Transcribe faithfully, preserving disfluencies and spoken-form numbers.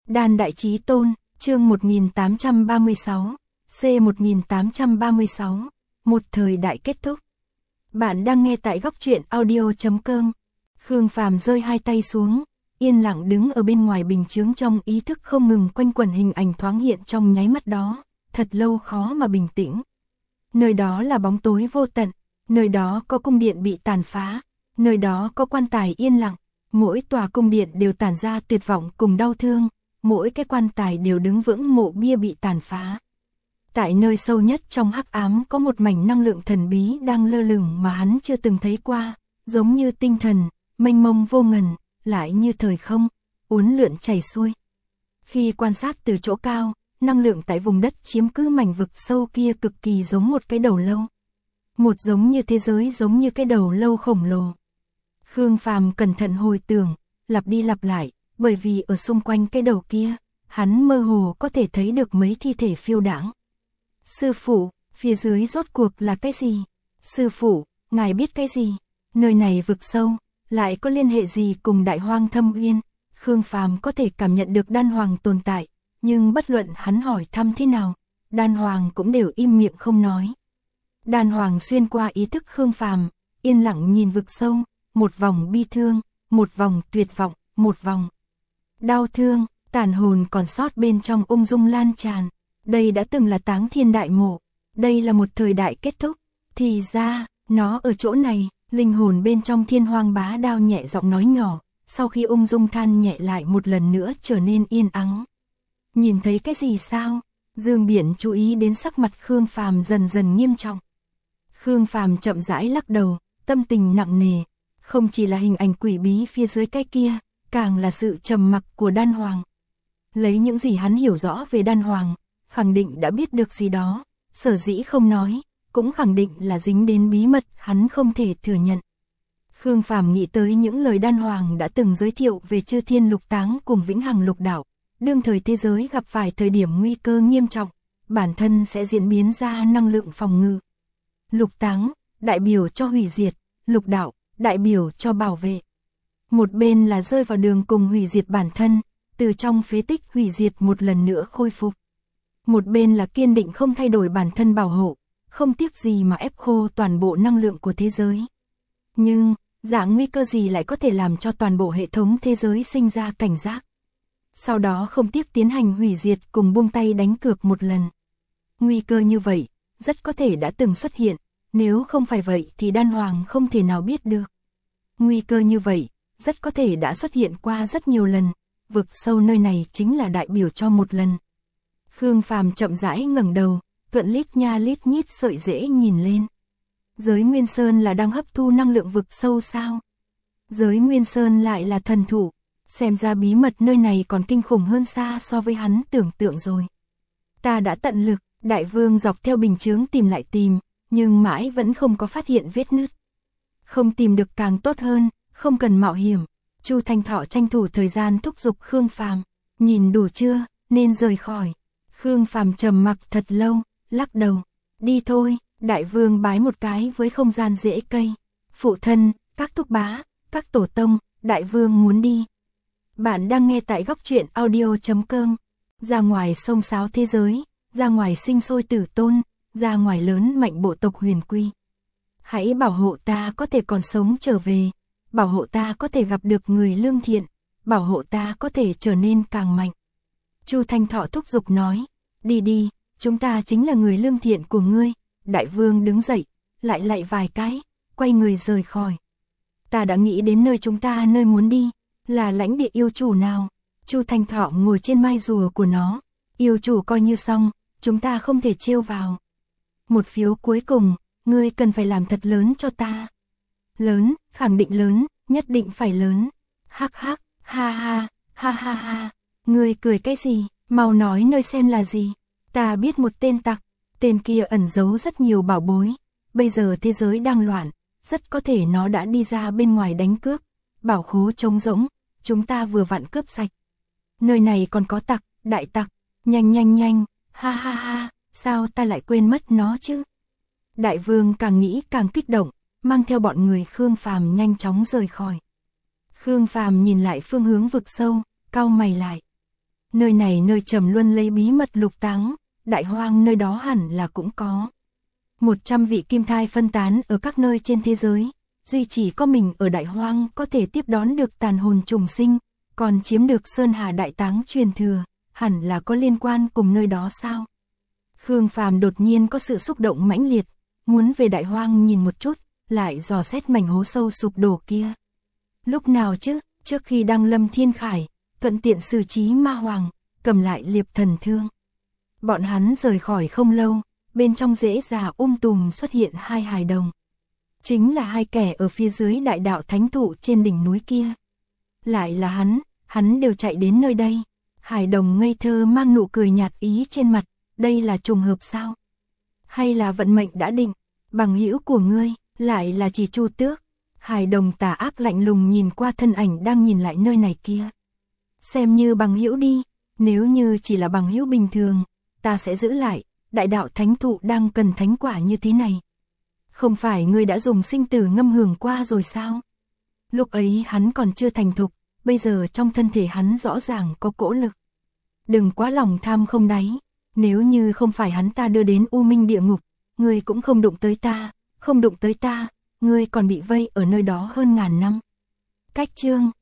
Đan Đại Chí Tôn, chương một nghìn tám trăm ba mươi sáu, C một nghìn tám trăm ba mươi sáu, một thời đại kết thúc. Bạn đang nghe tại góc truyện audio chấm com. Khương Phàm rơi hai tay xuống, yên lặng đứng ở bên ngoài bình chướng, trong ý thức không ngừng quanh quẩn hình ảnh thoáng hiện trong nháy mắt đó, thật lâu khó mà bình tĩnh. Nơi đó là bóng tối vô tận, nơi đó có cung điện bị tàn phá, nơi đó có quan tài yên lặng, mỗi tòa cung điện đều tản ra tuyệt vọng cùng đau thương, mỗi cái quan tài đều đứng vững mộ bia bị tàn phá. Tại nơi sâu nhất trong hắc ám có một mảnh năng lượng thần bí đang lơ lửng mà hắn chưa từng thấy qua, giống như tinh thần, mênh mông vô ngần, lại như thời không, uốn lượn chảy xuôi. Khi quan sát từ chỗ cao, năng lượng tại vùng đất chiếm cứ mảnh vực sâu kia cực kỳ giống một cái đầu lâu. Một giống như thế giới, giống như cái đầu lâu khổng lồ. Khương Phàm cẩn thận hồi tưởng, lặp đi lặp lại, bởi vì ở xung quanh cái đầu kia, hắn mơ hồ có thể thấy được mấy thi thể phiêu đãng. Sư phụ, phía dưới rốt cuộc là cái gì? Sư phụ, ngài biết cái gì? Nơi này vực sâu, lại có liên hệ gì cùng Đại Hoang Thâm Uyên? Khương Phàm có thể cảm nhận được Đan Hoàng tồn tại, nhưng bất luận hắn hỏi thăm thế nào, Đan Hoàng cũng đều im miệng không nói. Đan Hoàng xuyên qua ý thức Khương Phàm, yên lặng nhìn vực sâu, một vòng bi thương, một vòng tuyệt vọng, một vòng đau thương, tàn hồn còn sót bên trong ung dung lan tràn. Đây đã từng là Táng Thiên Đại Mộ, đây là một thời đại kết thúc, thì ra, nó ở chỗ này. Linh hồn bên trong Thiên Hoang Bá Đao nhẹ giọng nói nhỏ, sau khi ung dung than nhẹ lại một lần nữa trở nên yên ắng. Nhìn thấy cái gì sao? Dương Biển chú ý đến sắc mặt Khương Phàm dần dần nghiêm trọng. Khương Phàm chậm rãi lắc đầu, tâm tình nặng nề, không chỉ là hình ảnh quỷ bí phía dưới cái kia, càng là sự trầm mặc của Đan Hoàng. Lấy những gì hắn hiểu rõ về Đan Hoàng, khẳng định đã biết được gì đó, sở dĩ không nói, cũng khẳng định là dính đến bí mật hắn không thể thừa nhận. Khương Phàm nghĩ tới những lời Đan Hoàng đã từng giới thiệu về Chư Thiên Lục Táng cùng Vĩnh Hằng Lục Đạo, đương thời thế giới gặp phải thời điểm nguy cơ nghiêm trọng, bản thân sẽ diễn biến ra năng lượng phòng ngự. Lục Táng, đại biểu cho hủy diệt, Lục Đạo, đại biểu cho bảo vệ. Một bên là rơi vào đường cùng hủy diệt bản thân, từ trong phế tích hủy diệt một lần nữa khôi phục. Một bên là kiên định không thay đổi bản thân bảo hộ, không tiếc gì mà ép khô toàn bộ năng lượng của thế giới. Nhưng, dạng nguy cơ gì lại có thể làm cho toàn bộ hệ thống thế giới sinh ra cảnh giác? Sau đó không tiếc tiến hành hủy diệt cùng buông tay đánh cược một lần. Nguy cơ như vậy, rất có thể đã từng xuất hiện, nếu không phải vậy thì Đan Hoàng không thể nào biết được. Nguy cơ như vậy, rất có thể đã xuất hiện qua rất nhiều lần, vực sâu nơi này chính là đại biểu cho một lần. Khương Phàm chậm rãi ngẩng đầu, thuận lít nha lít nhít sợi rễ nhìn lên. Giới Nguyên Sơn là đang hấp thu năng lượng vực sâu sao? Giới Nguyên Sơn lại là thần thủ, xem ra bí mật nơi này còn kinh khủng hơn xa so với hắn tưởng tượng rồi. Ta đã tận lực, Đại Vương dọc theo bình chướng tìm lại tìm, nhưng mãi vẫn không có phát hiện vết nứt. Không tìm được càng tốt hơn, không cần mạo hiểm. Chu Thanh Thọ tranh thủ thời gian thúc giục Khương Phàm, nhìn đủ chưa, nên rời khỏi. Khương Phàm trầm mặc thật lâu, lắc đầu, đi thôi. Đại Vương bái một cái với không gian rễ cây. Phụ thân, các thúc bá, các tổ tông, Đại Vương muốn đi. Bạn đang nghe tại góc truyện audio chấm com. Ra ngoài sông sáo thế giới, ra ngoài sinh sôi tử tôn, ra ngoài lớn mạnh bộ tộc huyền quy. Hãy bảo hộ ta có thể còn sống trở về, bảo hộ ta có thể gặp được người lương thiện, bảo hộ ta có thể trở nên càng mạnh. Chu Thanh Thọ thúc giục nói, đi đi, chúng ta chính là người lương thiện của ngươi. Đại Vương đứng dậy, lại lại vài cái, quay người rời khỏi. Ta đã nghĩ đến nơi chúng ta nơi muốn đi, là lãnh địa yêu chủ nào? Chu Thanh Thọ ngồi trên mai rùa của nó, yêu chủ coi như xong, chúng ta không thể trêu vào. Một phiếu cuối cùng, ngươi cần phải làm thật lớn cho ta. Lớn, khẳng định lớn, nhất định phải lớn. Hắc hắc, ha ha, ha ha ha, ngươi cười cái gì, mau nói nơi xem là gì. Ta biết một tên tặc. Tên kia ẩn giấu rất nhiều bảo bối, bây giờ thế giới đang loạn, rất có thể nó đã đi ra bên ngoài đánh cướp, bảo khố trống rỗng, chúng ta vừa vặn cướp sạch. Nơi này còn có tặc, đại tặc, nhanh nhanh nhanh, ha ha ha, sao ta lại quên mất nó chứ? Đại Vương càng nghĩ càng kích động, mang theo bọn người Khương Phàm nhanh chóng rời khỏi. Khương Phàm nhìn lại phương hướng vực sâu, cau mày lại. Nơi này nơi Trầm Luân lấy bí mật lục táng, Đại Hoang nơi đó hẳn là cũng có. Một trăm vị kim thai phân tán ở các nơi trên thế giới, duy chỉ có mình ở Đại Hoang có thể tiếp đón được tàn hồn trùng sinh, còn chiếm được Sơn Hà Đại Táng truyền thừa, hẳn là có liên quan cùng nơi đó sao? Khương Phàm đột nhiên có sự xúc động mãnh liệt, muốn về Đại Hoang nhìn một chút, lại dò xét mảnh hố sâu sụp đổ kia. Lúc nào chứ, trước khi đăng lâm thiên khải, thuận tiện xử trí ma hoàng, cầm lại liệp thần thương. Bọn hắn rời khỏi không lâu, bên trong rễ già um tùm xuất hiện hai hài đồng. Chính là hai kẻ ở phía dưới đại đạo thánh thụ trên đỉnh núi kia. Lại là hắn, hắn đều chạy đến nơi đây. Hài đồng ngây thơ mang nụ cười nhạt ý trên mặt, đây là trùng hợp sao? Hay là vận mệnh đã định, bằng hữu của ngươi, lại là chỉ Chu Tước. Hài đồng tà ác lạnh lùng nhìn qua thân ảnh đang nhìn lại nơi này kia. Xem như bằng hữu đi, nếu như chỉ là bằng hữu bình thường, ta sẽ giữ lại, đại đạo thánh thụ đang cần thánh quả như thế này. Không phải ngươi đã dùng sinh tử ngâm hưởng qua rồi sao? Lúc ấy hắn còn chưa thành thục, bây giờ trong thân thể hắn rõ ràng có cỗ lực. Đừng quá lòng tham không đáy, nếu như không phải hắn ta đưa đến U Minh địa ngục, ngươi cũng không đụng tới ta, không đụng tới ta, ngươi còn bị vây ở nơi đó hơn ngàn năm. Cách chương